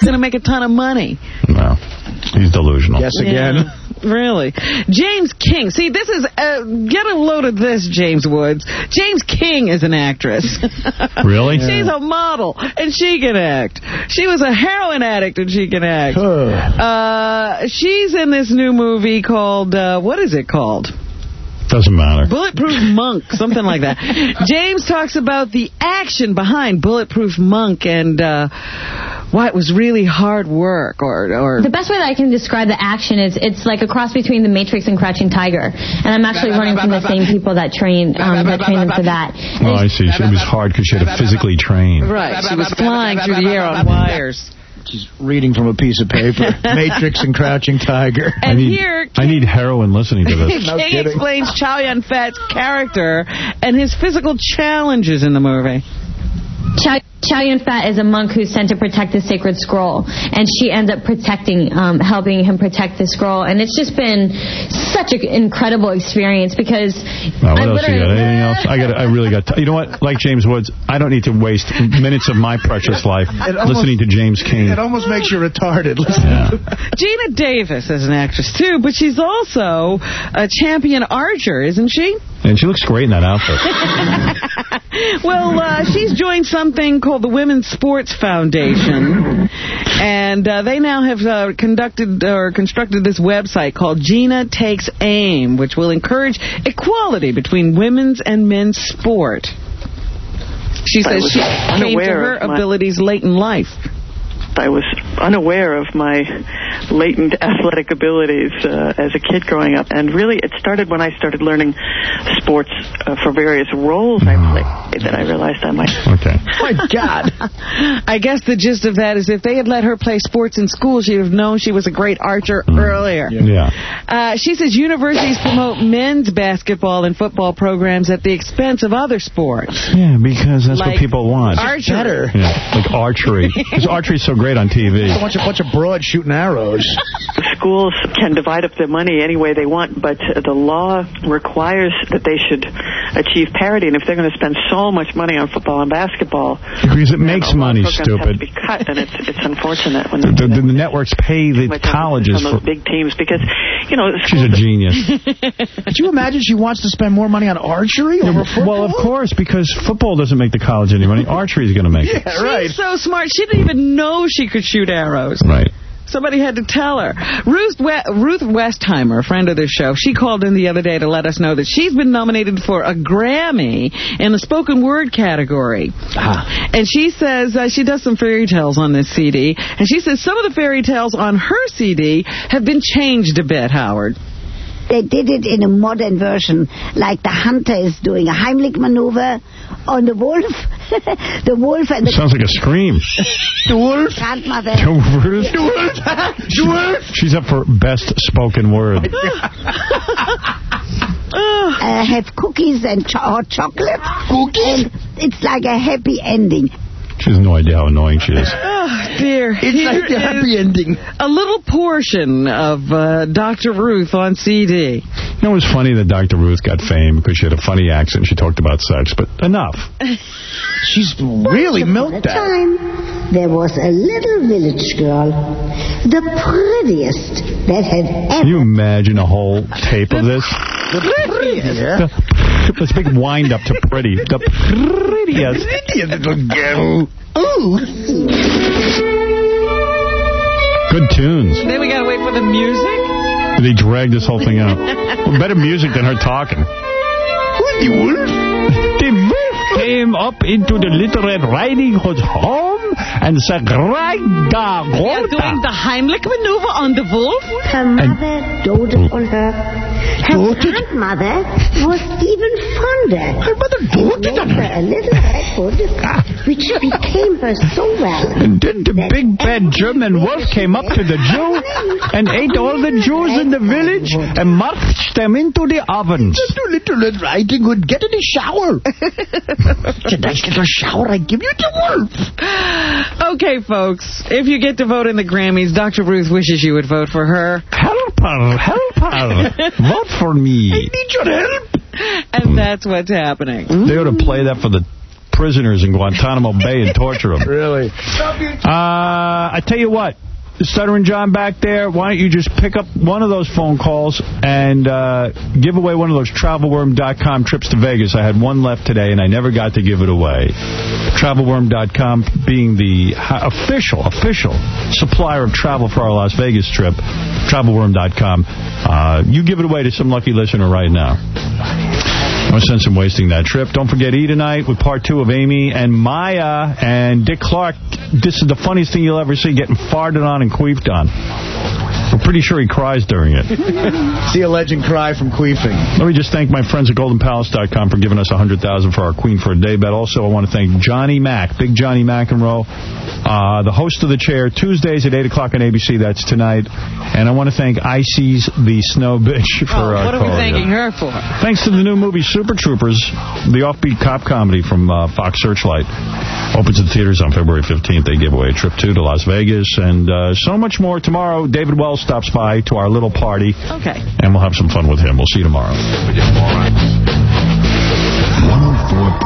going to make a ton of money. No, he's delusional. Yes, again. Yeah. Really? James King. See, this is... get a load of this, James Woods. James King is an actress. Really? She's a model, and she can act. She was a heroin addict, and she can act. She's in this new movie called... what is it called? Doesn't matter. Bulletproof Monk, something like that. James talks about the action behind Bulletproof Monk and why it was really hard work. Or the best way that I can describe the action is it's like a cross between The Matrix and Crouching Tiger. And I'm actually learning from the same people that train them for that. Oh, I see. It was hard because she had to physically train. Right. She was flying through the air on wires. She's reading from a piece of paper. Matrix and Crouching Tiger. And I need heroin listening to this. No King explains Chow Yun-Fat's character and his physical challenges in the movie. Chow Yun-Fat is a monk who's sent to protect the sacred scroll, and she ends up helping him protect the scroll, and it's just been such an incredible experience because... What else you got? Anything else? I really got... You know what? Like James Woods, I don't need to waste minutes of my precious life listening to James King. It almost makes you retarded. Gina Davis is an actress, too, but she's also a champion archer, isn't she? And she looks great in that outfit. Well, she's joined something called the Women's Sports Foundation, and they now have constructed this website called Gina Takes Aim, which will encourage equality between women's and men's sport. She says she came to her abilities late in life. I was unaware of my latent athletic abilities as a kid growing up. And really, it started when I started learning sports for various roles I played that I realized I might. Okay. My God. I guess the gist of that is if they had let her play sports in school, she would have known she was a great archer earlier. Yeah. She says universities promote men's basketball and football programs at the expense of other sports. Yeah, because that's what people want. Archery. Yeah, like archery. Because archery is so great on TV. A bunch of broads shooting arrows. Schools can divide up their money any way they want, but the law requires that they should achieve parity. And if they're going to spend so much money on football and basketball, because it makes money, Have stupid. to be cut, and it's unfortunate when the networks pay the colleges for those big teams because she's a genius. Could you imagine she wants to spend more money on archery over football? Well, of course, because football doesn't make the college any money. Archery is going to make it. Yeah, right. She's so smart. She didn't even know she could shoot arrows. Right. Somebody had to tell her. Ruth Westheimer, a friend of this show, she called in the other day to let us know that she's been nominated for a Grammy in the spoken word category. And she says she does some fairy tales on this CD. And she says some of the fairy tales on her CD have been changed a bit, Howard. They did it in a modern version, like the hunter is doing a Heimlich maneuver on the wolf. The wolf and the... Sounds like a scream. The wolf. Grandmother. The wolf. She's up for best spoken word. Have cookies and hot chocolate. Cookies? And it's like a happy ending. She has no idea how annoying she is. Oh, dear. It's like a happy ending. A little portion of Dr. Ruth on CD. You know, it was funny that Dr. Ruth got fame because she had a funny accent and she talked about sex, but enough. She's really milked that. There was a little village girl, the prettiest that had ever... Can you imagine a whole tape of this? The prettiest. This big wind-up to pretty. The prettiest. Little girl. Ooh. Good tunes. Then we gotta wait for the music? They dragged this whole thing out. Better music than her talking. Who's the wolf? The wolf came up into the Little Red Riding Hood's home and said, Raga, You're doing the Heimlich maneuver on the wolf? Her mother doted on her. Her grandmother was even fonder. Her mother doted on her. A little red hood, which became her so well. And then the big bad German wolf came up to the Jew and ate all the Jews in the village and marched them into the ovens. Little Red Riding Hood, get in the shower. It's a nice little shower I give you the wolf. Okay, folks, if you get to vote in the Grammys, Dr. Ruth wishes you would vote for her. Help her, help her. Vote for me. I need your help. And that's what's happening. They ought to play that for the prisoners in Guantanamo Bay and torture them. Really? I tell you what. Stuttering John back there, why don't you just pick up one of those phone calls and give away one of those TravelWorm.com trips to Vegas. I had one left today, and I never got to give it away. TravelWorm.com being the official supplier of travel for our Las Vegas trip. TravelWorm.com. You give it away to some lucky listener right now. No sense in wasting that trip. Don't forget E! Tonight with part 2 of Amy and Maya and Dick Clark. This is the funniest thing you'll ever see, getting farted on and queefed on. I'm pretty sure he cries during it. See a legend cry from queefing. Let me just thank my friends at GoldenPalace.com for giving us $100,000 for our Queen for a Day bet. Also, I want to thank Johnny Mac, Big Johnny McEnroe, the host of The Chair, Tuesdays at 8 o'clock on ABC. That's tonight. And I want to thank Icy's the Snow Bitch for what are we thanking her for? Thanks to the new movie Super Troopers, the offbeat cop comedy from Fox Searchlight. Opens in theaters on February 15th. They give away a trip to Las Vegas. And so much more tomorrow. David Wells stops by to our little party. Okay. And we'll have some fun with him. We'll see you tomorrow. 104.9